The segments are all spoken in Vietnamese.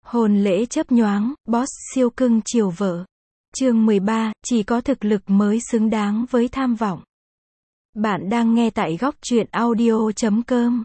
Hôn lễ chớp nhoáng, boss siêu cưng chiều vợ. Chương 13, chỉ có thực lực mới xứng đáng với tham vọng. Bạn đang nghe tại góc truyện audio.com.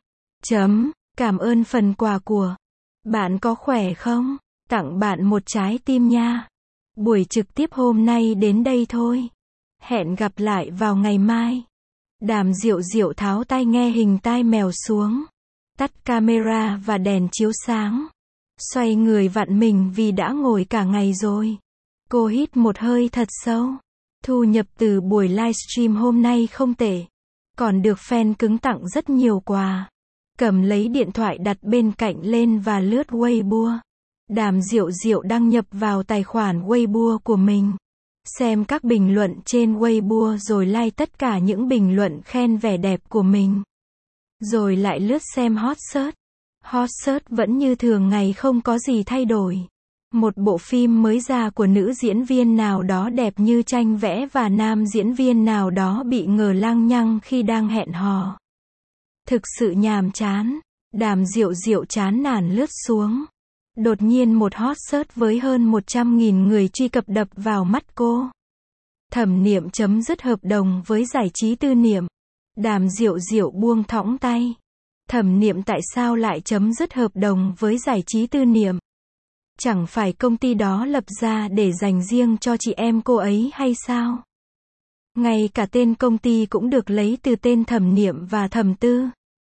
Cảm ơn phần quà của bạn, có khỏe không? Tặng bạn một trái tim nha. Buổi trực tiếp hôm nay đến đây thôi. Hẹn gặp lại vào ngày mai. Đàm Diệu Diệu tháo tai nghe hình tai mèo xuống. Tắt camera và đèn chiếu sáng. Xoay người vặn mình vì đã ngồi cả ngày rồi. Cô hít một hơi thật sâu. Thu nhập từ buổi livestream hôm nay không tệ. Còn được fan cứng tặng rất nhiều quà. Cầm lấy điện thoại đặt bên cạnh lên và lướt Weibo. Đàm Diệu Diệu đăng nhập vào tài khoản Weibo của mình. Xem các bình luận trên Weibo rồi like tất cả những bình luận khen vẻ đẹp của mình. Rồi lại lướt xem hot search. Hot search vẫn như thường ngày, không có gì thay đổi. Một bộ phim mới ra của nữ diễn viên nào đó đẹp như tranh vẽ và nam diễn viên nào đó bị ngờ lăng nhăng khi đang hẹn hò. Thực sự nhàm chán. Đàm Diệu Diệu chán nản lướt xuống. Đột nhiên một hot search với hơn 100.000 người truy cập đập vào mắt cô. Thẩm Niệm chấm dứt hợp đồng với giải trí Tư Niệm. Đàm Diệu Diệu buông thõng tay. Thẩm Niệm tại sao lại chấm dứt hợp đồng với giải trí Tư Niệm? Chẳng phải công ty đó lập ra để dành riêng cho chị em cô ấy hay sao? Ngay cả tên công ty cũng được lấy từ tên Thẩm Niệm và Thẩm Tư.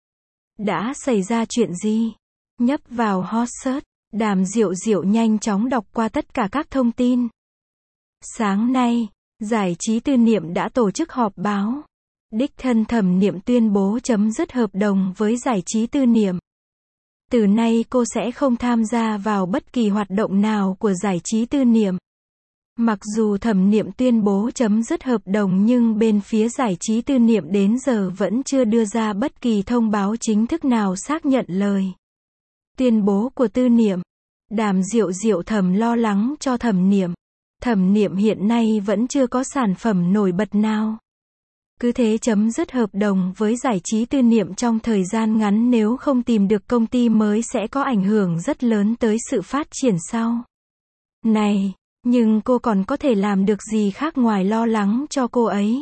Đã xảy ra chuyện gì? Nhấp vào hot search, Đàm Diệu Diệu nhanh chóng đọc qua tất cả các thông tin. Sáng nay, giải trí Tư Niệm đã tổ chức họp báo. Đích thân Thẩm Niệm tuyên bố chấm dứt hợp đồng với giải trí Tư Niệm. Từ nay cô sẽ không tham gia vào bất kỳ hoạt động nào của giải trí Tư Niệm. Mặc dù Thẩm Niệm tuyên bố chấm dứt hợp đồng nhưng bên phía giải trí Tư Niệm đến giờ vẫn chưa đưa ra bất kỳ thông báo chính thức nào xác nhận lời tuyên bố của Tư Niệm. Đàm Diệu Diệu thầm lo lắng cho Thẩm Niệm. Thẩm Niệm hiện nay vẫn chưa có sản phẩm nổi bật nào. Cứ thế chấm dứt hợp đồng với giải trí Tư Niệm trong thời gian ngắn, nếu không tìm được công ty mới sẽ có ảnh hưởng rất lớn tới sự phát triển sau này. Nhưng cô còn có thể làm được gì khác ngoài lo lắng cho cô ấy?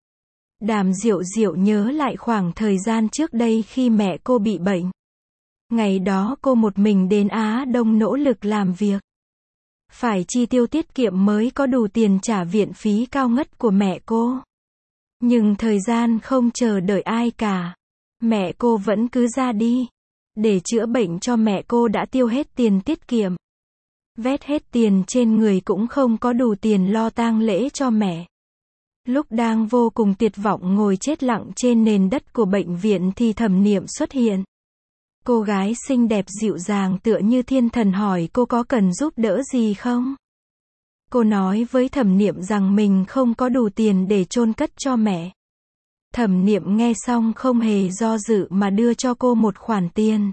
Đàm Diệu Diệu nhớ lại khoảng thời gian trước đây khi mẹ cô bị bệnh. Ngày đó cô một mình đến Á Đông nỗ lực làm việc. Phải chi tiêu tiết kiệm mới có đủ tiền trả viện phí cao ngất của mẹ cô. Nhưng thời gian không chờ đợi ai cả. Mẹ cô vẫn cứ ra đi. Để chữa bệnh cho mẹ cô đã tiêu hết tiền tiết kiệm. Vét hết tiền trên người cũng không có đủ tiền lo tang lễ cho mẹ. Lúc đang vô cùng tuyệt vọng ngồi chết lặng trên nền đất của bệnh viện thì Thẩm Niệm xuất hiện. Cô gái xinh đẹp dịu dàng tựa như thiên thần hỏi cô có cần giúp đỡ gì không? Cô nói với Thẩm Niệm rằng mình không có đủ tiền để chôn cất cho mẹ. Thẩm Niệm nghe xong không hề do dự mà đưa cho cô một khoản tiền.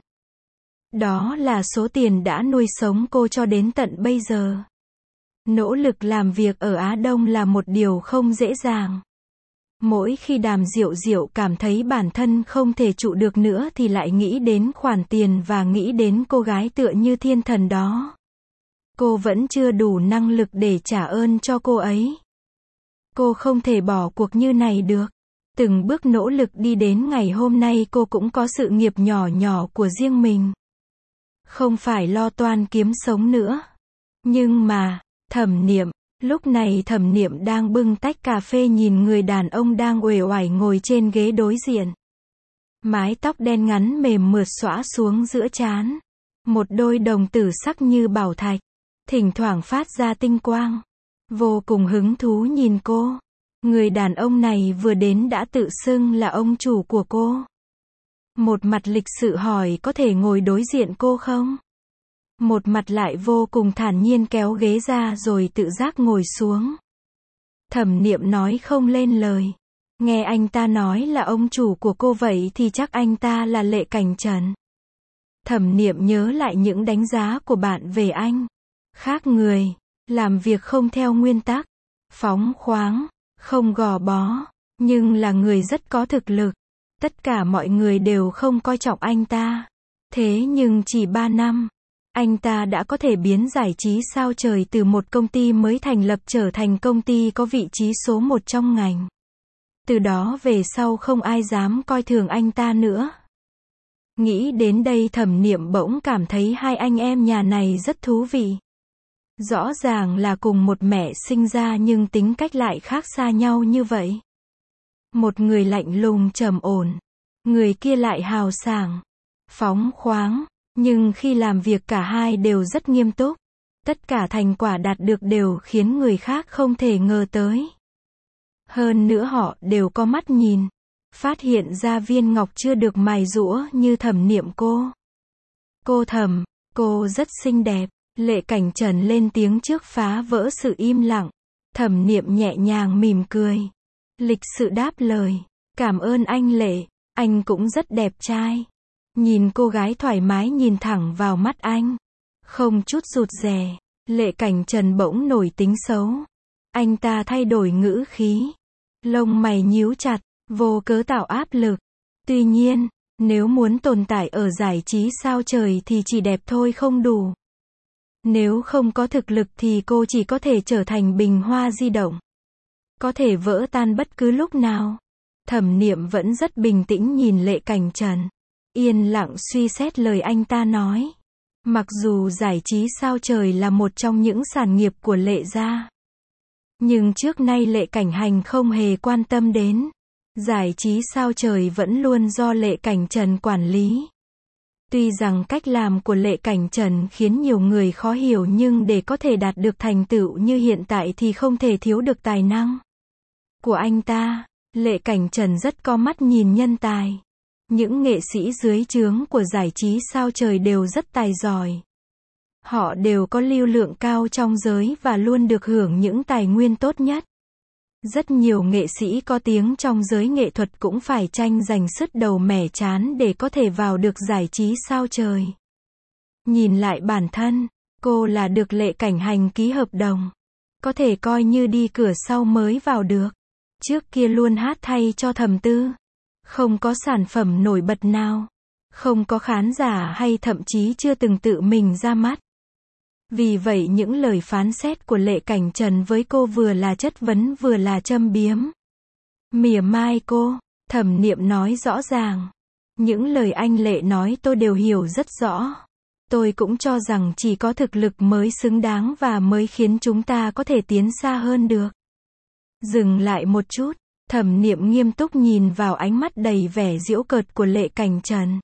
Đó là số tiền đã nuôi sống cô cho đến tận bây giờ. Nỗ lực làm việc ở Á Đông là một điều không dễ dàng. Mỗi khi Đàm Diệu Diệu cảm thấy bản thân không thể trụ được nữa thì lại nghĩ đến khoản tiền và nghĩ đến cô gái tựa như thiên thần đó. Cô vẫn chưa đủ năng lực để trả ơn cho cô ấy. Cô không thể bỏ cuộc như này được. Từng bước nỗ lực đi đến ngày hôm nay, cô cũng có sự nghiệp nhỏ nhỏ của riêng mình. Không phải lo toan kiếm sống nữa. Nhưng mà, Thẩm Niệm, lúc này Thẩm Niệm đang bưng tách cà phê nhìn người đàn ông đang uể oải ngồi trên ghế đối diện. Mái tóc đen ngắn mềm mượt xõa xuống giữa trán. Một đôi đồng tử sắc như bảo thạch. Thỉnh thoảng phát ra tinh quang. Vô cùng hứng thú nhìn cô. Người đàn ông này vừa đến đã tự xưng là ông chủ của cô. Một mặt lịch sự hỏi có thể ngồi đối diện cô không? Một mặt lại vô cùng thản nhiên kéo ghế ra rồi tự giác ngồi xuống. Thẩm Niệm nói không lên lời. Nghe anh ta nói là ông chủ của cô vậy thì chắc anh ta là Lệ Cảnh Trần. Thẩm Niệm nhớ lại những đánh giá của bạn về anh. Khác người, làm việc không theo nguyên tắc, phóng khoáng, không gò bó, nhưng là người rất có thực lực. Tất cả mọi người đều không coi trọng anh ta. Thế nhưng chỉ 3 năm, Anh ta đã có thể biến giải trí sao trời từ một công ty mới thành lập trở thành công ty có vị trí số 1 trong ngành. Từ đó về sau không ai dám coi thường anh ta nữa. Nghĩ đến đây Thẩm Niệm bỗng cảm thấy hai anh em nhà này rất thú vị. Rõ ràng là cùng một mẹ sinh ra nhưng tính cách lại khác xa nhau như vậy. Một người lạnh lùng trầm ổn, người kia lại hào sảng, phóng khoáng, nhưng khi làm việc cả hai đều rất nghiêm túc. Tất cả thành quả đạt được đều khiến người khác không thể ngờ tới. Hơn nữa họ đều có mắt nhìn, phát hiện ra viên ngọc chưa được mài giũa như Thẩm Niệm cô. Cô Thẩm, cô rất xinh đẹp. Lệ Cảnh Trần lên tiếng trước phá vỡ sự im lặng. Thẩm Niệm nhẹ nhàng mỉm cười, lịch sự đáp lời, cảm ơn anh Lệ, anh cũng rất đẹp trai. Nhìn cô gái thoải mái nhìn thẳng vào mắt anh, không chút rụt rè, Lệ Cảnh Trần bỗng nổi tính xấu. Anh ta thay đổi ngữ khí, lông mày nhíu chặt, vô cớ tạo áp lực. Tuy nhiên, nếu muốn tồn tại ở giải trí sao trời thì chỉ đẹp thôi không đủ. Nếu không có thực lực thì cô chỉ có thể trở thành bình hoa di động, có thể vỡ tan bất cứ lúc nào. Thẩm Niệm vẫn rất bình tĩnh nhìn Lệ Cảnh Trần, yên lặng suy xét lời anh ta nói. Mặc dù giải trí sao trời là một trong những sản nghiệp của Lệ gia, nhưng trước nay Lệ Cảnh Hành không hề quan tâm đến. Giải trí sao trời vẫn luôn do Lệ Cảnh Trần quản lý. Tuy rằng cách làm của Lệ Cảnh Trần khiến nhiều người khó hiểu nhưng để có thể đạt được thành tựu như hiện tại thì không thể thiếu được tài năng của anh ta. Lệ Cảnh Trần rất có mắt nhìn nhân tài. Những nghệ sĩ dưới trướng của giải trí sao trời đều rất tài giỏi. Họ đều có lưu lượng cao trong giới và luôn được hưởng những tài nguyên tốt nhất. Rất nhiều nghệ sĩ có tiếng trong giới nghệ thuật cũng phải tranh giành sứt đầu mẻ trán để có thể vào được giải trí sao trời. Nhìn lại bản thân, cô là được Lệ Cảnh Hành ký hợp đồng, có thể coi như đi cửa sau mới vào được. Trước kia luôn hát thay cho Thẩm Tư, không có sản phẩm nổi bật nào, không có khán giả hay thậm chí chưa từng tự mình ra mắt. Vì vậy những lời phán xét của Lệ Cảnh Trần với cô vừa là chất vấn vừa là châm biếm, mỉa mai cô. Thẩm Niệm nói rõ ràng, những lời anh Lệ nói tôi đều hiểu rất rõ. Tôi cũng cho rằng chỉ có thực lực mới xứng đáng và mới khiến chúng ta có thể tiến xa hơn được. Dừng lại một chút, Thẩm Niệm nghiêm túc nhìn vào ánh mắt đầy vẻ giễu cợt của Lệ Cảnh Trần.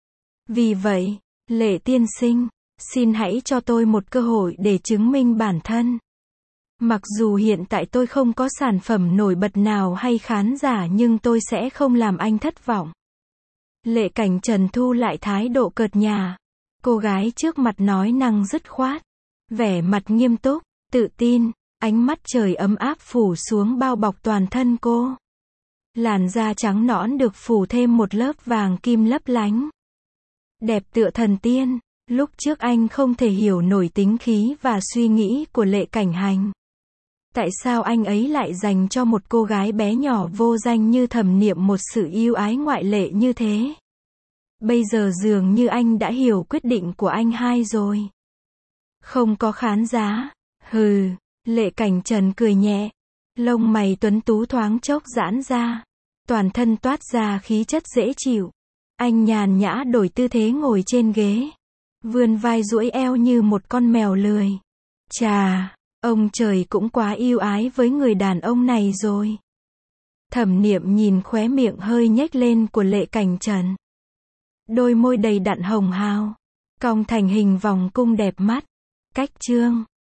Vì vậy, Lệ tiên sinh, xin hãy cho tôi một cơ hội để chứng minh bản thân. Mặc dù hiện tại tôi không có sản phẩm nổi bật nào hay khán giả nhưng tôi sẽ không làm anh thất vọng. Lệ Cảnh Trần thu lại thái độ cợt nhả. Cô gái trước mặt nói năng dứt khoát, vẻ mặt nghiêm túc, tự tin, ánh mắt trời ấm áp phủ xuống bao bọc toàn thân cô. Làn da trắng nõn được phủ thêm một lớp vàng kim lấp lánh, đẹp tựa thần tiên. Lúc trước anh không thể hiểu nổi tính khí và suy nghĩ của Lệ Cảnh Hành. Tại sao anh ấy lại dành cho một cô gái bé nhỏ vô danh như Thẩm Niệm một sự yêu ái ngoại lệ như thế? Bây giờ dường như anh đã hiểu quyết định của anh hai rồi. Không có khán giả. Hừ, Lệ Cảnh Trần cười nhẹ. Lông mày tuấn tú thoáng chốc giãn ra. Toàn thân toát ra khí chất dễ chịu. Anh nhàn nhã đổi tư thế ngồi trên ghế, vươn vai duỗi eo như một con mèo lười. Chà, ông trời cũng quá yêu ái với người đàn ông này rồi. Thẩm Niệm nhìn khóe miệng hơi nhếch lên của Lệ Cảnh Trần. Đôi môi đầy đặn hồng hào, cong thành hình vòng cung đẹp mắt. Cách chương